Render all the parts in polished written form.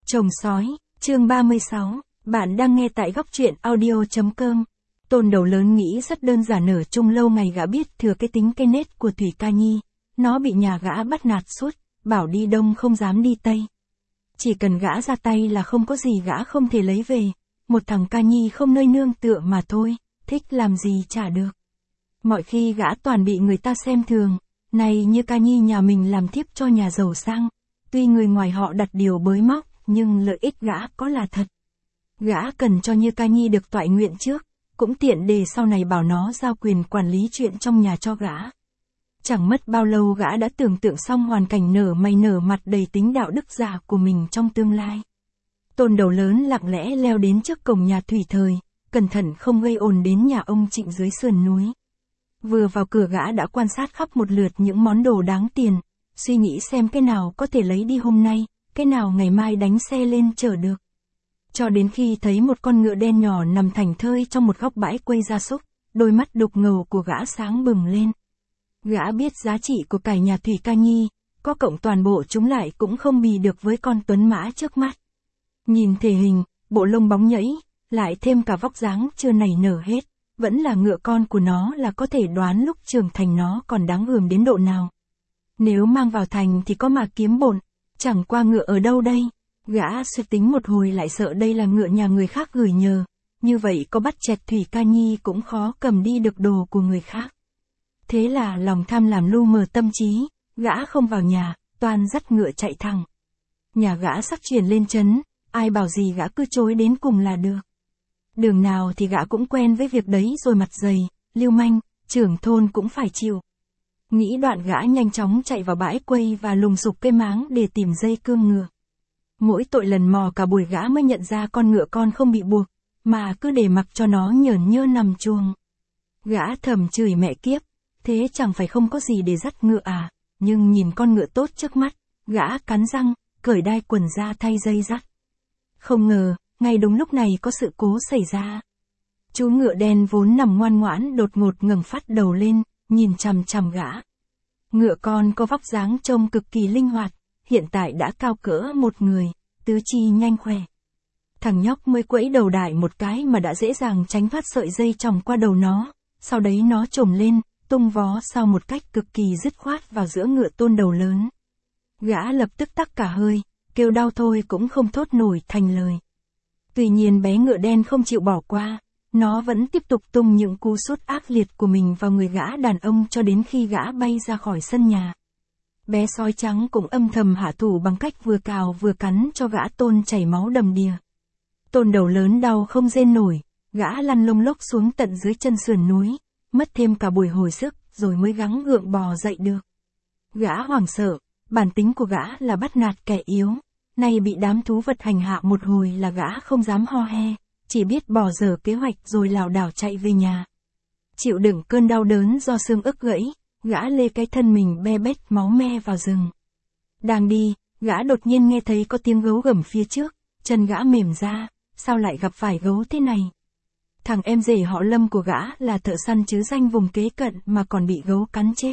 Chồng sói, chương 36, bạn đang nghe tại góc truyện audio.com. Tôn đầu lớn nghĩ rất đơn giản, ở chung lâu ngày gã biết thừa cái tính cái nết của Thủy Ca Nhi, nó bị nhà gã bắt nạt suốt, bảo đi đông không dám đi tây. Chỉ cần gã ra tay là không có gì gã không thể lấy về, một thằng Ca Nhi không nơi nương tựa mà thôi, thích làm gì chả được. Mọi khi gã toàn bị người ta xem thường, này như Ca Nhi nhà mình làm thiếp cho nhà giàu sang, tuy người ngoài họ đặt điều bới móc, nhưng lợi ích gã có là thật. Gã cần cho Như Ca Nhi được toại nguyện trước, cũng tiện để sau này bảo nó giao quyền quản lý chuyện trong nhà cho gã. Chẳng mất bao lâu gã đã tưởng tượng xong hoàn cảnh nở mày nở mặt đầy tính đạo đức giả của mình trong tương lai. Tôn đầu lớn lặng lẽ leo đến trước cổng nhà Thủy Thời, cẩn thận không gây ồn đến nhà ông Trịnh dưới sườn núi. Vừa vào cửa gã đã quan sát khắp một lượt những món đồ đáng tiền, suy nghĩ xem cái nào có thể lấy đi hôm nay, cái nào ngày mai đánh xe lên chở được. Cho đến khi thấy một con ngựa đen nhỏ nằm thảnh thơi trong một góc bãi quây gia súc, đôi mắt đục ngầu của gã sáng bừng lên. Gã biết giá trị của cải nhà Thủy Ca Nhi, có cộng toàn bộ chúng lại cũng không bì được với con tuấn mã trước mắt. Nhìn thể hình, bộ lông bóng nhẫy, lại thêm cả vóc dáng chưa nảy nở hết, vẫn là ngựa con của nó, là có thể đoán lúc trưởng thành nó còn đáng gờm đến độ nào. Nếu mang vào thành thì có mà kiếm bộn, chẳng qua ngựa ở đâu đây? Gã suy tính một hồi lại sợ đây là ngựa nhà người khác gửi nhờ, như vậy có bắt chẹt Thủy Ca Nhi cũng khó cầm đi được đồ của người khác. Thế là lòng tham làm lu mờ tâm trí, gã không vào nhà, toan dắt ngựa chạy thẳng. Nhà gã sắp chuyển lên trấn, ai bảo gì gã cứ chối đến cùng là được. Đường nào thì gã cũng quen với việc đấy rồi, mặt dày, lưu manh, trưởng thôn cũng phải chịu. Nghĩ đoạn gã nhanh chóng chạy vào bãi quây và lùng sục cây máng để tìm dây cương ngựa. Mỗi tội lần mò cả buổi gã mới nhận ra con ngựa con không bị buộc, mà cứ để mặc cho nó nhởn nhơ nằm chuồng. Gã thầm chửi mẹ kiếp, thế chẳng phải không có gì để dắt ngựa à, nhưng nhìn con ngựa tốt trước mắt, gã cắn răng, cởi đai quần ra thay dây dắt. Không ngờ, ngay đúng lúc này có sự cố xảy ra. Chú ngựa đen vốn nằm ngoan ngoãn đột ngột ngẩng phát đầu lên, nhìn chằm chằm gã. Ngựa con có vóc dáng trông cực kỳ linh hoạt, hiện tại đã cao cỡ một người, tứ chi nhanh khỏe. Thằng nhóc mới quẫy đầu đại một cái mà đã dễ dàng tránh thoát sợi dây chòng qua đầu nó, sau đấy nó trồm lên, tung vó sau một cách cực kỳ dứt khoát vào giữa ngựa Tôn đầu lớn. Gã lập tức tắc cả hơi, kêu đau thôi cũng không thốt nổi thành lời. Tuy nhiên bé ngựa đen không chịu bỏ qua, nó vẫn tiếp tục tung những cú sút ác liệt của mình vào người gã đàn ông cho đến khi gã bay ra khỏi sân nhà. Bé sói trắng cũng âm thầm hạ thủ bằng cách vừa cào vừa cắn cho gã Tôn chảy máu đầm đìa. Tôn đầu lớn đau không rên nổi, gã lăn lông lốc xuống tận dưới chân sườn núi, mất thêm cả buổi hồi sức rồi mới gắng gượng bò dậy được. Gã hoảng sợ, bản tính của gã là bắt nạt kẻ yếu, nay bị đám thú vật hành hạ một hồi là gã không dám ho he, chỉ biết bỏ dở kế hoạch rồi lảo đảo chạy về nhà. Chịu đựng cơn đau đớn do xương ức gãy, gã lê cái thân mình be bét máu me vào rừng. Đang đi, gã đột nhiên nghe thấy có tiếng gấu gầm phía trước, chân gã mềm ra, sao lại gặp phải gấu thế này? Thằng em rể họ Lâm của gã là thợ săn chứ danh vùng kế cận mà còn bị gấu cắn chết.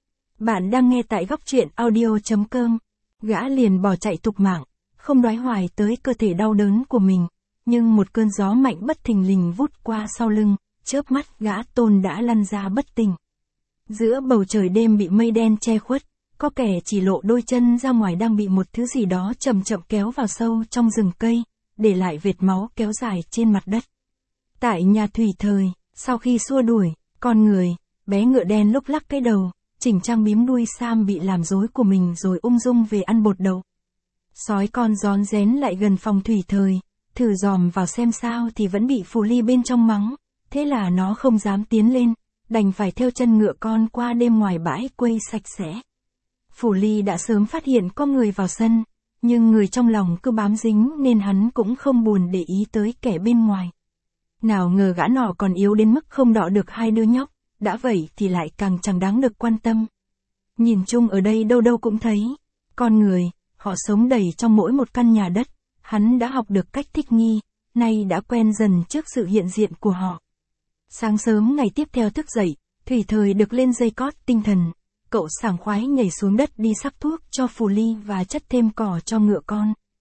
Bạn đang nghe tại góc truyện audio.com. Gã liền bỏ chạy thục mạng, không đoái hoài tới cơ thể đau đớn của mình, nhưng một cơn gió mạnh bất thình lình vút qua sau lưng, chớp mắt gã Tôn đã lăn ra bất tỉnh. Giữa bầu trời đêm bị mây đen che khuất, có kẻ chỉ lộ đôi chân ra ngoài đang bị một thứ gì đó chậm chậm kéo vào sâu trong rừng cây, để lại vệt máu kéo dài trên mặt đất. Tại nhà Thủy Thời, sau khi xua đuổi, con người, bé ngựa đen lúc lắc cái đầu, chỉnh trang bím đuôi sam bị làm rối của mình rồi ung dung về ăn bột đậu. Sói con rón rén lại gần phòng Thủy Thời, thử dòm vào xem sao thì vẫn bị Phù Ly bên trong mắng, thế là nó không dám tiến lên, đành phải theo chân ngựa con qua đêm ngoài bãi quây sạch sẽ. Phù Ly đã sớm phát hiện có người vào sân, nhưng người trong lòng cứ bám dính nên hắn cũng không buồn để ý tới kẻ bên ngoài. Nào ngờ gã nọ còn yếu đến mức không đọ được hai đứa nhóc, đã vậy thì lại càng chẳng đáng được quan tâm. Nhìn chung ở đây đâu đâu cũng thấy, con người, họ sống đầy trong mỗi một căn nhà đất, hắn đã học được cách thích nghi, nay đã quen dần trước sự hiện diện của họ. Sáng sớm ngày tiếp theo thức dậy, Thủy Thời được lên dây cót tinh thần, cậu sảng khoái nhảy xuống đất đi sắc thuốc cho Phù Ly và chất thêm cỏ cho ngựa con.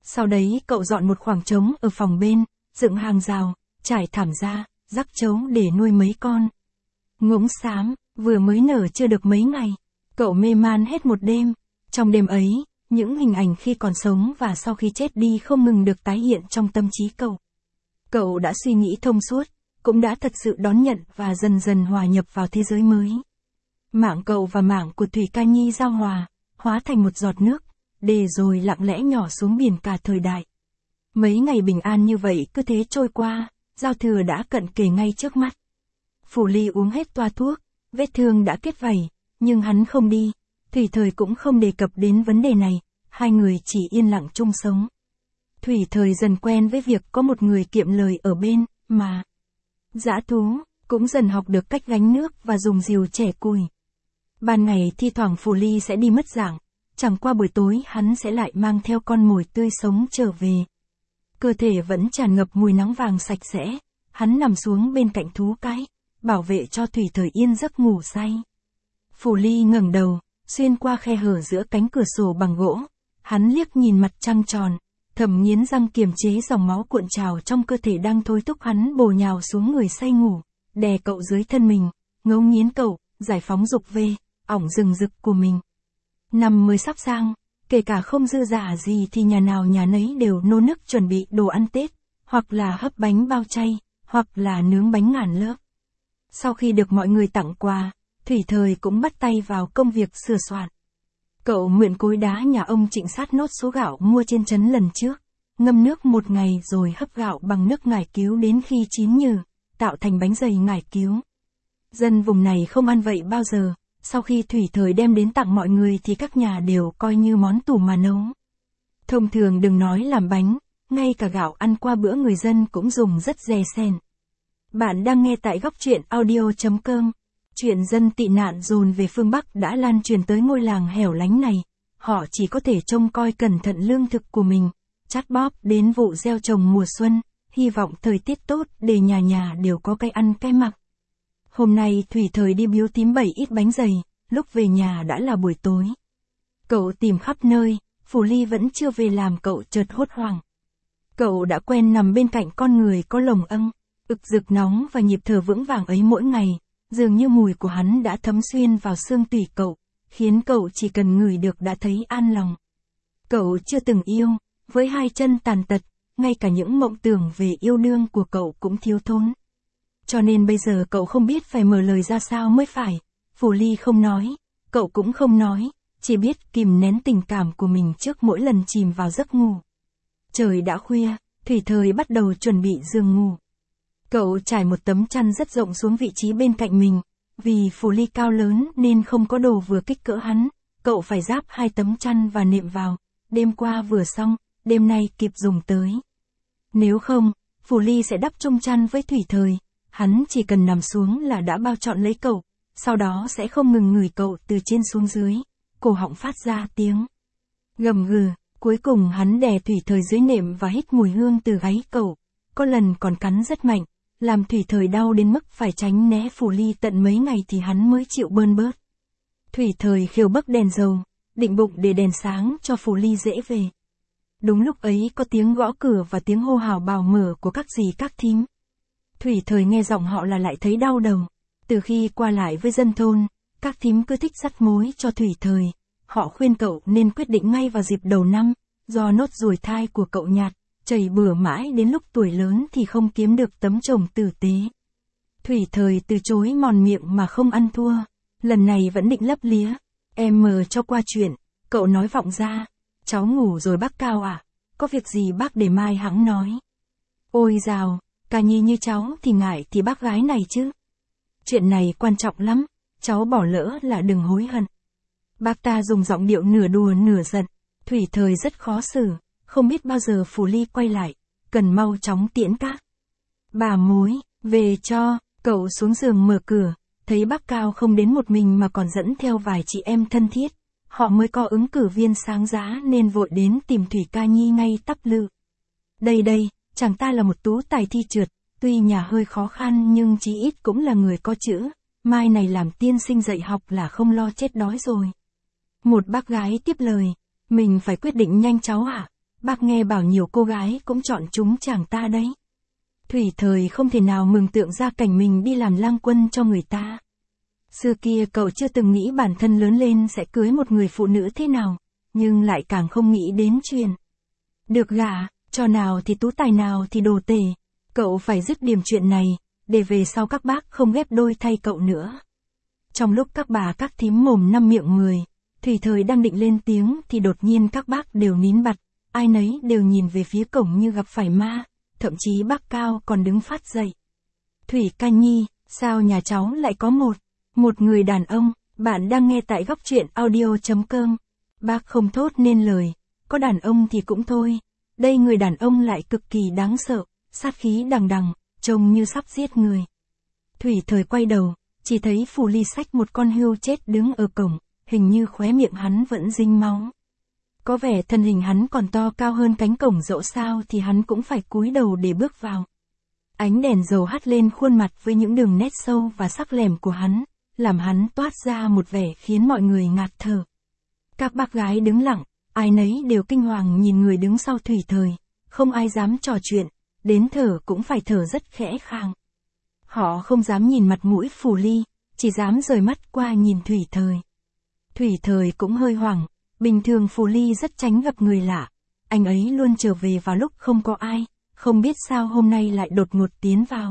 Sau đấy cậu dọn một khoảng trống ở phòng bên, dựng hàng rào, trải thảm ra, rắc trấu để nuôi mấy con ngỗng xám, vừa mới nở chưa được mấy ngày. Cậu mê man hết một đêm. Trong đêm ấy, những hình ảnh khi còn sống và sau khi chết đi không ngừng được tái hiện trong tâm trí cậu. Cậu đã suy nghĩ thông suốt, cũng đã thật sự đón nhận và dần dần hòa nhập vào thế giới mới. Mạng cậu và mạng của Thủy Ca Nhi giao hòa, hóa thành một giọt nước, để rồi lặng lẽ nhỏ xuống biển cả thời đại. Mấy ngày bình an như vậy cứ thế trôi qua, giao thừa đã cận kề ngay trước mắt. Phủ Ly uống hết toa thuốc, vết thương đã kết vảy, nhưng hắn không đi, Thủy Thời cũng không đề cập đến vấn đề này, hai người chỉ yên lặng chung sống. Thủy Thời dần quen với việc có một người kiệm lời ở bên, mà dã thú, cũng dần học được cách gánh nước và dùng rìu chẻ củi. Ban ngày thi thoảng Phủ Ly sẽ đi mất dạng, chẳng qua buổi tối hắn sẽ lại mang theo con mồi tươi sống trở về. Cơ thể vẫn tràn ngập mùi nắng vàng sạch sẽ, hắn nằm xuống bên cạnh thú cái, bảo vệ cho Thủy Thời yên giấc ngủ say. Phủ Ly ngẩng đầu, xuyên qua khe hở giữa cánh cửa sổ bằng gỗ, hắn liếc nhìn mặt trăng tròn, thầm nghiến răng kiềm chế dòng máu cuộn trào trong cơ thể đang thôi thúc hắn bổ nhào xuống người say ngủ, đè cậu dưới thân mình, ngấu nghiến cậu, giải phóng dục về, ỏng rừng rực của mình. Năm mới sắp sang, kể cả không dư dả gì thì nhà nào nhà nấy đều nô nức chuẩn bị đồ ăn Tết, hoặc là hấp bánh bao chay, hoặc là nướng bánh ngàn lớp. Sau khi được mọi người tặng quà, Thủy Thời cũng bắt tay vào công việc sửa soạn. Cậu mượn cối đá nhà ông Trịnh sát nốt số gạo mua trên trấn lần trước, ngâm nước một ngày rồi hấp gạo bằng nước ngải cứu đến khi chín nhừ, tạo thành bánh dày ngải cứu. Dân vùng này không ăn vậy bao giờ, sau khi Thủy Thời đem đến tặng mọi người thì các nhà đều coi như món tủ mà nấu. Thông thường đừng nói làm bánh, ngay cả gạo ăn qua bữa người dân cũng dùng rất dè sèn. Bạn đang nghe tại góc truyện audio.com. Chuyện dân tị nạn dồn về phương Bắc đã lan truyền tới ngôi làng hẻo lánh này. Họ chỉ có thể trông coi cẩn thận lương thực của mình, chắt bóp đến vụ gieo trồng mùa xuân, hy vọng thời tiết tốt để nhà nhà đều có cái ăn cái mặc. Hôm nay Thủy Thời đi biếu tím 7 ít bánh dày, lúc về nhà đã là buổi tối. Cậu tìm khắp nơi, Phủ Ly vẫn chưa về làm cậu chợt hốt hoảng. Cậu đã quen nằm bên cạnh con người có lồng âng, ực rực nóng và nhịp thở vững vàng ấy mỗi ngày, dường như mùi của hắn đã thấm xuyên vào xương tủy cậu, khiến cậu chỉ cần ngửi được đã thấy an lòng. Cậu chưa từng yêu, với hai chân tàn tật, ngay cả những mộng tưởng về yêu đương của cậu cũng thiếu thốn. Cho nên bây giờ cậu không biết phải mở lời ra sao mới phải. Phủ Ly không nói, cậu cũng không nói, chỉ biết kìm nén tình cảm của mình trước mỗi lần chìm vào giấc ngủ. Trời đã khuya, Thủy Thời bắt đầu chuẩn bị giường ngủ. Cậu trải một tấm chăn rất rộng xuống vị trí bên cạnh mình, vì Phủ Ly cao lớn nên không có đồ vừa kích cỡ hắn, cậu phải ráp 2 tấm chăn và nệm vào, đêm qua vừa xong, đêm nay kịp dùng tới. Nếu không, Phủ Ly sẽ đắp chung chăn với Thủy Thời, hắn chỉ cần nằm xuống là đã bao trọn lấy cậu, sau đó sẽ không ngừng ngửi cậu từ trên xuống dưới, cổ họng phát ra tiếng gầm gừ, cuối cùng hắn đè Thủy Thời dưới nệm và hít mùi hương từ gáy cậu, có lần còn cắn rất mạnh, làm Thủy Thời đau đến mức phải tránh né Phủ Ly tận mấy ngày thì hắn mới chịu bơn bớt. Thủy Thời khiêu bấc đèn dầu, định bụng để đèn sáng cho Phủ Ly dễ về. Đúng lúc ấy có tiếng gõ cửa và tiếng hô hào bào mở của các dì các thím. Thủy Thời nghe giọng họ là lại thấy đau đầu. Từ khi qua lại với dân thôn, các thím cứ thích dắt mối cho Thủy Thời. Họ khuyên cậu nên quyết định ngay vào dịp đầu năm, do nốt ruồi thai của cậu nhạt, chảy bừa mãi đến lúc tuổi lớn thì không kiếm được tấm chồng tử tế. Thủy Thời từ chối mòn miệng mà không ăn thua, lần này vẫn định lấp lía. Em mờ cho qua chuyện, cậu nói vọng ra. Cháu ngủ rồi bác Cao à? Có việc gì bác để mai hẵng nói. Ôi dào, Ca Nhi như cháu thì ngại thì bác gái này chứ. Chuyện này quan trọng lắm, cháu bỏ lỡ là đừng hối hận. Bác ta dùng giọng điệu nửa đùa nửa giận. Thủy Thời rất khó xử, không biết bao giờ Phủ Ly quay lại, cần mau chóng tiễn các bà mối về cho. Cậu xuống giường mở cửa, thấy bác Cao không đến một mình mà còn dẫn theo vài chị em thân thiết. Họ mới có ứng cử viên sáng giá nên vội đến tìm Thủy Ca Nhi ngay tắp lự. Đây, chàng ta là một tú tài thi trượt, tuy nhà hơi khó khăn nhưng chí ít cũng là người có chữ, mai này làm tiên sinh dạy học là không lo chết đói rồi. Một bác gái tiếp lời, mình phải quyết định nhanh cháu ạ. Bác nghe bảo nhiều cô gái cũng chọn chúng chàng ta đấy. Thủy Thời không thể nào mường tượng ra cảnh mình đi làm lang quân cho người ta. Xưa kia cậu chưa từng nghĩ bản thân lớn lên sẽ cưới một người phụ nữ thế nào, nhưng lại càng không nghĩ đến chuyện được gả, cho nào thì tú tài nào thì đồ tể. Cậu phải dứt điểm chuyện này, để về sau các bác không ghép đôi thay cậu nữa. Trong lúc các bà các thím mồm năm miệng mười, Thủy Thời đang định lên tiếng thì đột nhiên các bác đều nín bặt, ai nấy đều nhìn về phía cổng như gặp phải ma, thậm chí bác Cao còn đứng phát dậy. Thủy Ca Nhi, sao nhà cháu lại có một người đàn ông? Bạn đang nghe tại góc truyện audio.com. Bác không thốt nên lời, có đàn ông thì cũng thôi, đây người đàn ông lại cực kỳ đáng sợ, sát khí đằng đằng, trông như sắp giết người. Thủy Thời quay đầu, chỉ thấy Phù Ly xách một con hươu chết đứng ở cổng, hình như khóe miệng hắn vẫn dính máu. Có vẻ thân hình hắn còn to cao hơn cánh cổng, dẫu sao thì hắn cũng phải cúi đầu để bước vào. Ánh đèn dầu hắt lên khuôn mặt với những đường nét sâu và sắc lẻm của hắn, làm hắn toát ra một vẻ khiến mọi người ngạt thở. Các bác gái đứng lặng, ai nấy đều kinh hoàng nhìn người đứng sau Thủy Thời, không ai dám trò chuyện, đến thở cũng phải thở rất khẽ khàng. Họ không dám nhìn mặt mũi Phù Ly, chỉ dám rời mắt qua nhìn Thủy Thời. Thủy Thời cũng hơi hoảng, bình thường Phù Ly rất tránh gặp người lạ, anh ấy luôn trở về vào lúc không có ai, không biết sao hôm nay lại đột ngột tiến vào.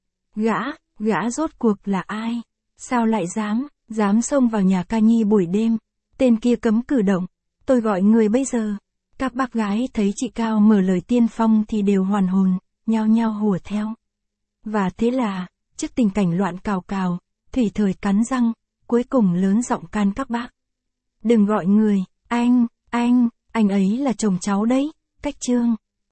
Gã rốt cuộc là ai? Sao lại dám xông vào nhà Ca Nhi buổi đêm? Tên kia cấm cử động, tôi gọi người bây giờ. Các bác gái thấy chị Cao mở lời tiên phong thì đều hoàn hồn, nhao nhao hùa theo. Và thế là, trước tình cảnh loạn cào cào, Thủy Thời cắn răng, cuối cùng lớn giọng can các bác. Đừng gọi người, anh ấy là chồng cháu đấy, Cách Trương.